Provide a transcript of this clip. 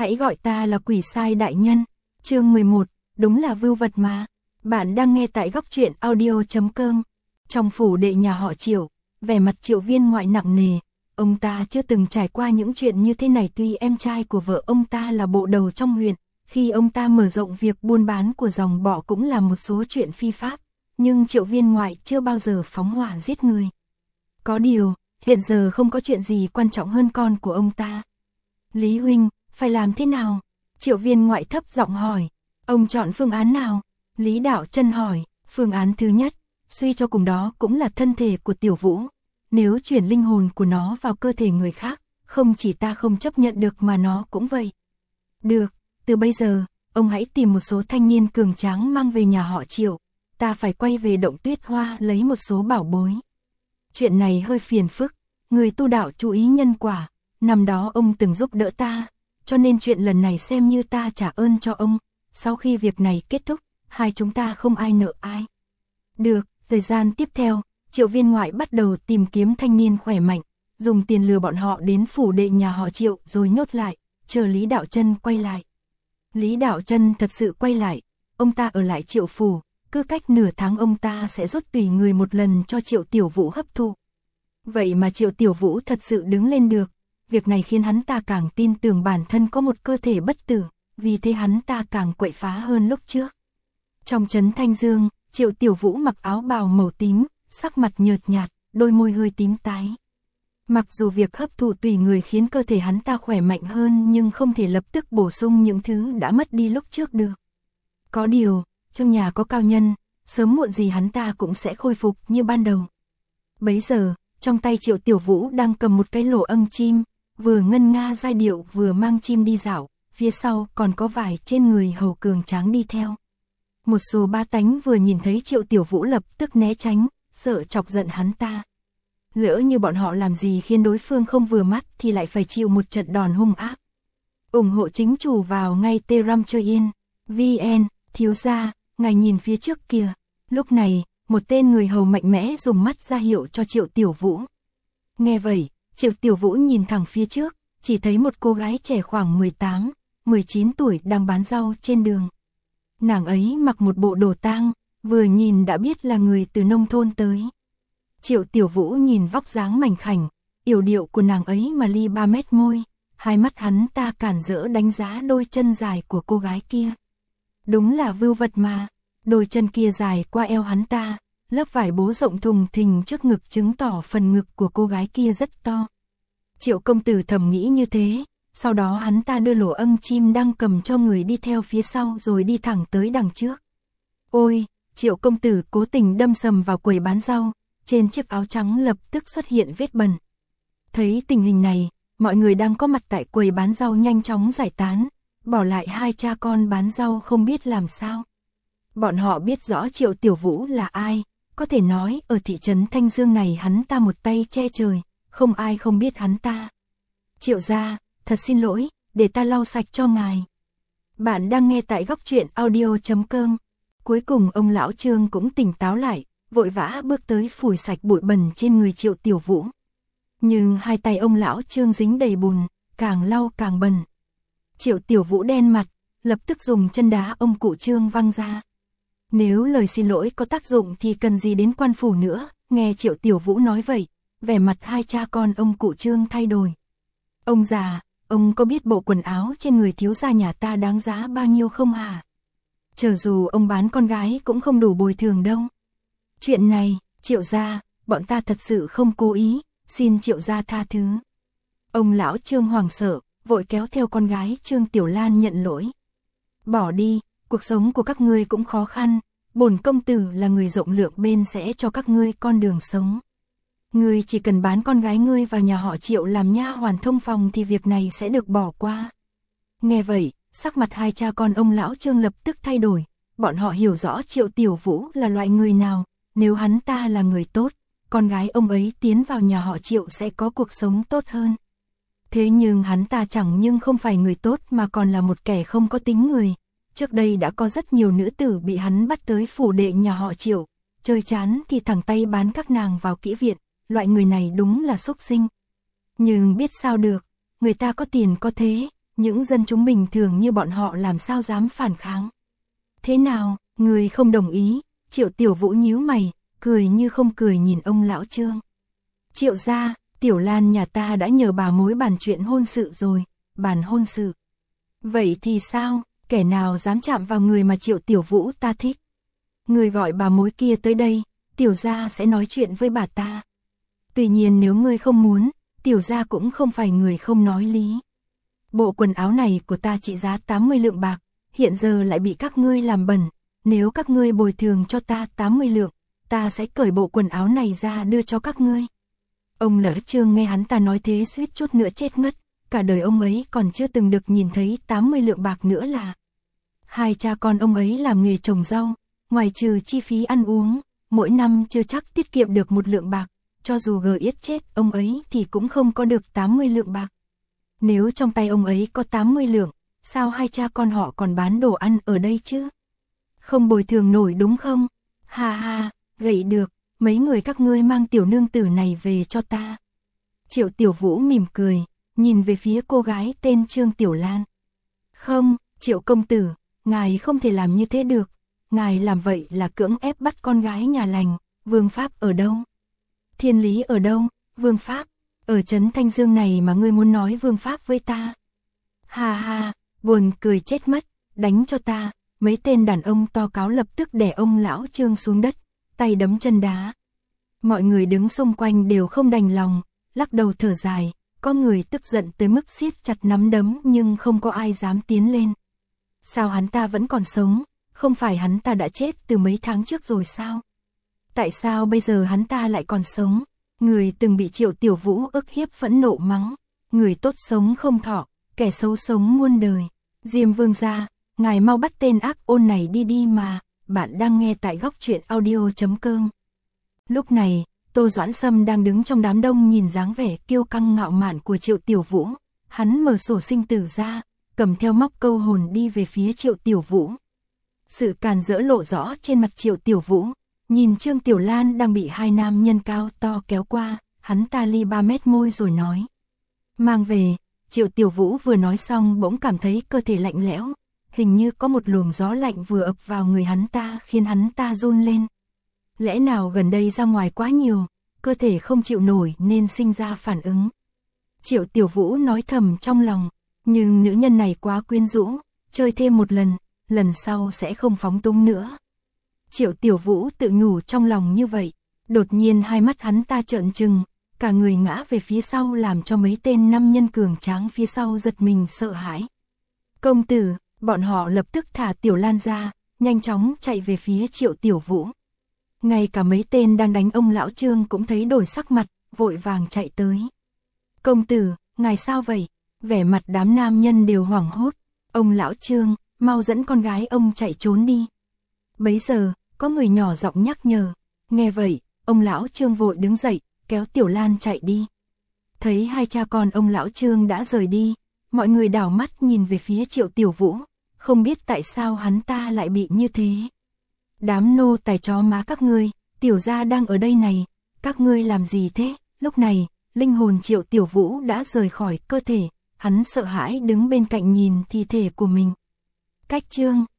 Hãy gọi ta là quỷ sai đại nhân. Chương 11, đúng là vưu vật mà. Bạn đang nghe tại góc truyện audio.com. Trong phủ đệ nhà họ Triệu, vẻ mặt Triệu Viên Ngoại nặng nề. Ông ta chưa từng trải qua những chuyện như thế này, tuy em trai của vợ ông ta là bộ đầu trong huyện. Khi ông ta mở rộng việc buôn bán của dòng bọ cũng là một số chuyện phi pháp. Nhưng Triệu Viên Ngoại chưa bao giờ phóng hỏa giết người. Có điều, hiện giờ không có chuyện gì quan trọng hơn con của ông ta. Lý huynh, phải làm thế nào? Triệu Viên Ngoại thấp giọng hỏi. Ông chọn phương án nào? Lý Đạo Chân hỏi. Phương án thứ nhất, suy cho cùng đó cũng là thân thể của Tiểu Vũ. Nếu chuyển linh hồn của nó vào cơ thể người khác, không chỉ ta không chấp nhận được mà nó cũng vậy. Được, từ bây giờ, ông hãy tìm một số thanh niên cường tráng mang về nhà họ Triệu. Ta phải quay về Động Tuyết Hoa lấy một số bảo bối. Chuyện này hơi phiền phức, người tu đạo chú ý nhân quả. Năm đó ông từng giúp đỡ ta, cho nên chuyện lần này xem như ta trả ơn cho ông. Sau khi việc này kết thúc, hai chúng ta không ai nợ ai. Được, thời gian tiếp theo, Triệu Viên Ngoại bắt đầu tìm kiếm thanh niên khỏe mạnh, dùng tiền lừa bọn họ đến phủ đệ nhà họ Triệu rồi nhốt lại, chờ Lý Đạo Chân quay lại. Lý Đạo Chân thật sự quay lại, ông ta ở lại Triệu phủ, cứ cách nửa tháng ông ta sẽ rút tùy người một lần cho Triệu Tiểu Vũ hấp thụ. Vậy mà Triệu Tiểu Vũ thật sự đứng lên được, việc này khiến hắn ta càng tin tưởng bản thân có một cơ thể bất tử, vì thế hắn ta càng quậy phá hơn lúc trước. Trong trấn Thanh Dương, Triệu Tiểu Vũ mặc áo bào màu tím, sắc mặt nhợt nhạt, đôi môi hơi tím tái. Mặc dù việc hấp thụ tùy người khiến cơ thể hắn ta khỏe mạnh hơn nhưng không thể lập tức bổ sung những thứ đã mất đi lúc trước được. Có điều, trong nhà có cao nhân, sớm muộn gì hắn ta cũng sẽ khôi phục như ban đầu. Bấy giờ, trong tay Triệu Tiểu Vũ đang cầm một cái lỗ âm chim, vừa ngân nga giai điệu vừa mang chim đi dạo, phía sau còn có vài trên người hầu cường tráng đi theo. Một số ba tánh vừa nhìn thấy Triệu Tiểu Vũ lập tức né tránh, sợ chọc giận hắn ta. Lỡ như bọn họ làm gì khiến đối phương không vừa mắt thì lại phải chịu một trận đòn hung ác. Ủng hộ chính chủ vào ngay Telegram chơi yên. VN, thiếu gia, ngài nhìn phía trước kìa. Lúc này, một tên người hầu mạnh mẽ dùng mắt ra hiệu cho Triệu Tiểu Vũ. Nghe vậy, Triệu Tiểu Vũ nhìn thẳng phía trước, chỉ thấy một cô gái trẻ khoảng 18, 19 tuổi đang bán rau trên đường. Nàng ấy mặc một bộ đồ tang, vừa nhìn đã biết là người từ nông thôn tới. Triệu Tiểu Vũ nhìn vóc dáng mảnh khảnh, yểu điệu của nàng ấy mà ly 3 mét môi, hai mắt hắn ta cản rỡ đánh giá đôi chân dài của cô gái kia. Đúng là vưu vật mà, đôi chân kia dài qua eo hắn ta, lớp vải bố rộng thùng thình trước ngực chứng tỏ phần ngực của cô gái kia rất to. Triệu công tử thầm nghĩ như thế, sau đó hắn ta đưa lỗ âm chim đang cầm cho người đi theo phía sau rồi đi thẳng tới đằng trước. Ôi, Triệu công tử cố tình đâm sầm vào quầy bán rau, trên chiếc áo trắng lập tức xuất hiện vết bẩn. Thấy tình hình này, mọi người đang có mặt tại quầy bán rau nhanh chóng giải tán, bỏ lại hai cha con bán rau không biết làm sao. Bọn họ biết rõ Triệu Tiểu Vũ là ai, có thể nói ở thị trấn Thanh Dương này hắn ta một tay che trời, không ai không biết hắn ta. Triệu gia, thật xin lỗi, để ta lau sạch cho ngài. Bạn đang nghe tại góc truyện audio.com. Cuối cùng ông lão Trương cũng tỉnh táo lại, vội vã bước tới phủi sạch bụi bẩn trên người Triệu Tiểu Vũ. Nhưng hai tay ông lão Trương dính đầy bùn, càng lau càng bẩn. Triệu Tiểu Vũ đen mặt, lập tức dùng chân đá ông cụ Trương văng ra. Nếu lời xin lỗi có tác dụng thì cần gì đến quan phủ nữa, nghe Triệu Tiểu Vũ nói vậy, vẻ mặt hai cha con ông cụ Trương thay đổi. Ông già, ông có biết bộ quần áo trên người thiếu gia nhà ta đáng giá bao nhiêu không hả? Chờ dù ông bán con gái cũng không đủ bồi thường đâu. Chuyện này, Triệu gia, bọn ta thật sự không cố ý, xin Triệu gia tha thứ. Ông lão Trương hoảng sợ, vội kéo theo con gái Trương Tiểu Lan nhận lỗi. Bỏ đi, cuộc sống của các ngươi cũng khó khăn, bổn công tử là người rộng lượng bên sẽ cho các ngươi con đường sống. Ngươi chỉ cần bán con gái ngươi vào nhà họ Triệu làm nha hoàn thông phòng thì việc này sẽ được bỏ qua. Nghe vậy, sắc mặt hai cha con ông lão Trương lập tức thay đổi, bọn họ hiểu rõ Triệu Tiểu Vũ là loại người nào, nếu hắn ta là người tốt, con gái ông ấy tiến vào nhà họ Triệu sẽ có cuộc sống tốt hơn. Thế nhưng hắn ta chẳng nhưng không phải người tốt mà còn là một kẻ không có tính người. Trước đây đã có rất nhiều nữ tử bị hắn bắt tới phủ đệ nhà họ Triệu, chơi chán thì thẳng tay bán các nàng vào kỹ viện, loại người này đúng là xúc sinh. Nhưng biết sao được, người ta có tiền có thế, những dân chúng bình thường như bọn họ làm sao dám phản kháng. Thế nào, người không đồng ý? Triệu Tiểu Vũ nhíu mày, cười như không cười nhìn ông lão Trương. Triệu gia, Tiểu Lan nhà ta đã nhờ bà mối bàn chuyện hôn sự rồi, bàn hôn sự. Vậy thì sao, kẻ nào dám chạm vào người mà Triệu Tiểu Vũ ta thích? Người gọi bà mối kia tới đây, Tiểu gia sẽ nói chuyện với bà ta. Tuy nhiên nếu ngươi không muốn, Tiểu gia cũng không phải người không nói lý. Bộ quần áo này của ta trị giá 80 lượng bạc, hiện giờ lại bị các ngươi làm bẩn. Nếu các ngươi bồi thường cho ta 80 lượng, ta sẽ cởi bộ quần áo này ra đưa cho các ngươi. Ông lão Trương nghe hắn ta nói thế suýt chút nữa chết ngất. Cả đời ông ấy còn chưa từng được nhìn thấy 80 lượng bạc nữa là. Hai cha con ông ấy làm nghề trồng rau, ngoài trừ chi phí ăn uống, mỗi năm chưa chắc tiết kiệm được 1 lượng bạc. Cho dù gờ yết chết ông ấy thì cũng không có được 80 lượng bạc. Nếu trong tay ông ấy có 80 lượng, sao hai cha con họ còn bán đồ ăn ở đây chứ? Không bồi thường nổi đúng không? Ha ha, vậy được, mấy người các ngươi mang tiểu nương tử này về cho ta. Triệu Tiểu Vũ mỉm cười, nhìn về phía cô gái tên Trương Tiểu Lan. Không, Triệu công tử, ngài không thể làm như thế được. Ngài làm vậy là cưỡng ép bắt con gái nhà lành. Vương pháp ở đâu? Thiên lý ở đâu? Vương pháp? Ở trấn Thanh Dương này mà ngươi muốn nói vương pháp với ta? Ha ha, buồn cười chết mất, đánh cho ta. Mấy tên đàn ông to cáo lập tức đè ông lão Trương xuống đất, tay đấm chân đá. Mọi người đứng xung quanh đều không đành lòng, lắc đầu thở dài, có người tức giận tới mức siết chặt nắm đấm nhưng không có ai dám tiến lên. Sao hắn ta vẫn còn sống, không phải hắn ta đã chết từ mấy tháng trước rồi sao? Tại sao bây giờ hắn ta lại còn sống? Người từng bị Triệu Tiểu Vũ ức hiếp phẫn nộ mắng, người tốt sống không thọ, kẻ xấu sống muôn đời. Diêm Vương gia, ngài mau bắt tên ác ôn này đi đi mà. Bạn đang nghe tại góc truyện audio.com. Lúc này, Tô Doãn Sâm đang đứng trong đám đông nhìn dáng vẻ kiêu căng ngạo mạn của Triệu Tiểu Vũ. Hắn mở sổ sinh tử ra, cầm theo móc câu hồn đi về phía Triệu Tiểu Vũ. Sự càn rỡ lộ rõ trên mặt Triệu Tiểu Vũ. Nhìn Trương Tiểu Lan đang bị hai nam nhân cao to kéo qua, hắn ta li 3 mét môi rồi nói. Mang về. Triệu Tiểu Vũ vừa nói xong bỗng cảm thấy cơ thể lạnh lẽo. Hình như có một luồng gió lạnh vừa ập vào người hắn ta khiến hắn ta run lên. Lẽ nào gần đây ra ngoài quá nhiều, cơ thể không chịu nổi nên sinh ra phản ứng. Triệu Tiểu Vũ nói thầm trong lòng, nhưng nữ nhân này quá quyến rũ, chơi thêm một lần sau sẽ không phóng túng nữa. Triệu Tiểu Vũ tự nhủ trong lòng như vậy, đột nhiên hai mắt hắn ta trợn trừng, cả người ngã về phía sau làm cho mấy tên nam nhân cường tráng phía sau giật mình sợ hãi. Công tử, bọn họ lập tức thả Tiểu Lan ra, nhanh chóng chạy về phía Triệu Tiểu Vũ. Ngay cả mấy tên đang đánh ông lão Trương cũng thấy đổi sắc mặt, vội vàng chạy tới. Công tử, ngài sao vậy? Vẻ mặt đám nam nhân đều hoảng hốt. Ông lão Trương, mau dẫn con gái ông chạy trốn đi. Bấy giờ, có người nhỏ giọng nhắc nhở. Nghe vậy, ông lão Trương vội đứng dậy, kéo Tiểu Lan chạy đi. Thấy hai cha con ông lão Trương đã rời đi, mọi người đảo mắt nhìn về phía Triệu Tiểu Vũ, không biết tại sao hắn ta lại bị như thế. Đám nô tài chó má các ngươi, Tiểu gia đang ở đây này, các ngươi làm gì thế? Lúc này, linh hồn Triệu Tiểu Vũ đã rời khỏi cơ thể, hắn sợ hãi đứng bên cạnh nhìn thi thể của mình. Cách chương